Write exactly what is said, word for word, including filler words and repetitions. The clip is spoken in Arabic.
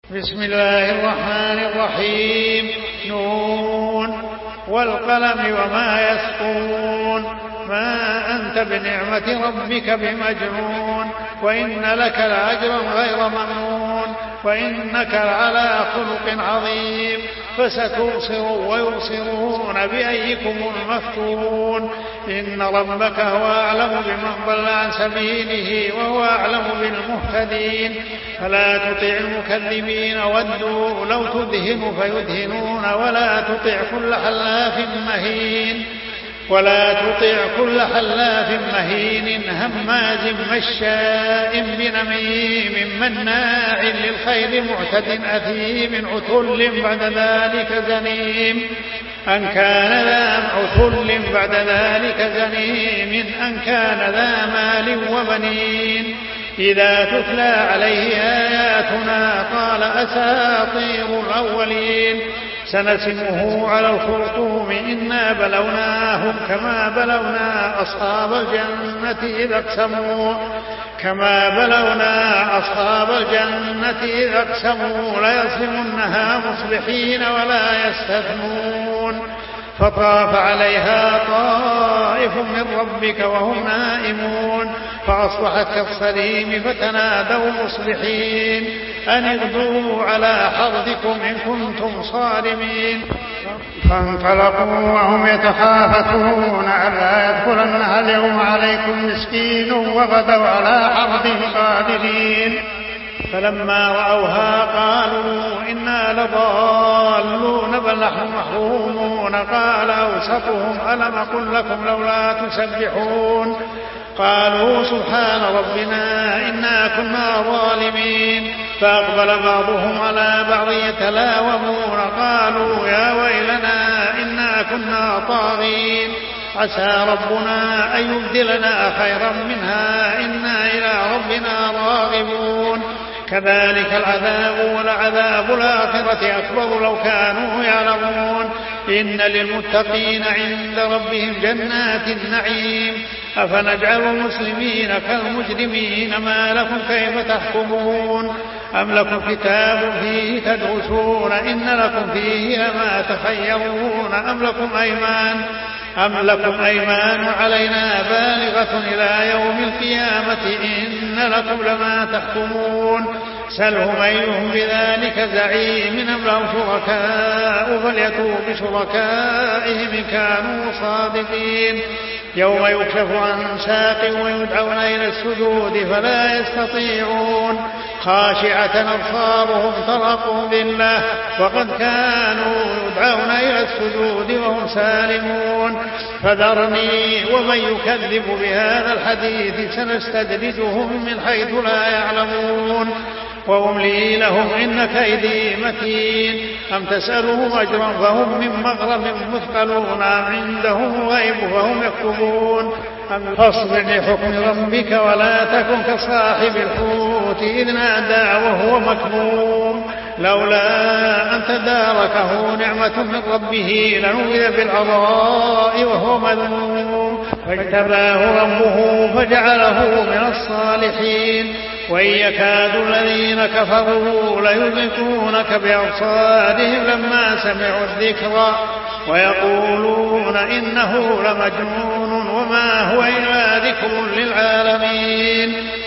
بسم الله الرحمن الرحيم. نون والقلم وما يسطرون. ما أنت بنعمة ربك بمجنون، وإن لك لأجرا غير ممنون، وإنك لعلى خلق عظيم. فستبصر ويبصرون بأيكم المفتون. إن ربك هو أعلم بمن ضل عن سبيله وهو أعلم بالمهتدين. فلا تطع المكذبين ودوا لو تدهن فيدهنون، ولا تطع كل حلاف مهين ولا تطع كل حلاف مهين هماز مشاء بنميم مناع للخير معتد أثيم عتل بعد ذلك زنيم أن كان ذا عتل بعد ذلك زنيم أن كان ذا مال وبنين. إذا تتلى عليه آياتنا قال أساطير الأولين. سنسمه على الخرطوم إنا بلوناهم كما بلونا أصحاب الجنة إذا اقسموا كما بلونا أصحاب الجنة إذا اقسموا ليصرمنها مصبحين ولا يستثنون. فطاف عليها طائف من ربك وهم نائمون فأصبحت كالصريم فتنادوا مصبحين أن اغدوا على حرثكم إن كنتم صارمين. فانطلقوا وهم يتخافتون ألا يدخلنها اليوم عليكم مسكين وغدوا على حرثهم قادرين. فلما رأوها قالوا إنا لضالون بل نحن محرومون. قال أوسطهم ألم أقل لكم لولا تسبحون. قالوا سبحان ربنا إنا كنا ظالمين. فأقبل بعضهم على بعض يتلاومون قالوا يا ويلنا إنا كنا طاغين عسى ربنا أن يبدلنا خيرا منها إنا إلى ربنا راغبون. كذلك العذاب ولعذاب الآخرة أكبر لو كانوا يعلمون. إن للمتقين عند ربهم جنات النعيم. أفنجعل المسلمين كالمجرمين ما لكم كيف تحكمون. أم لكم كتاب فيه تدرسون إن لكم فيه لما تخيرون. أم لكم أيمان أم لكم أيمان علينا بالغة إلى يوم القيامة إن لكم لما تحكمون. سلهم أيهم بذلك زعيم أم لهم شركاء فليأتوا بشركائهم إن كانوا صادقين. يوم يكشف عن ساق ويدعون إلى السجود فلا يستطيعون خاشعة أبصارهم ترهقهم ذلة وقد كانوا يدعون إلى السجود وهم سالمون. فذرني ومن يكذب بهذا الحديث سنستدرجهم من حيث لا يعلمون وأملي لهم إن كيدي متين. أم تسألهم أجرا فهم من مغرم مثقلون أم عندهم غيب فهم يكتبون. أم فاصبر لحكم ربك ولا تكن كصاحب الحوت إذ نادى وهو مكظوم لولا أن تداركه نعمة من ربه لنبذ بالعراء وهو مذموم فاجتباه ربه فجعله من الصالحين. وإن يكاد الذين كفروا ليزلقونك بأبصارهم لما سمعوا الذكر ويقولون إنه لمجنون وما هو إلا ذكر للعالمين.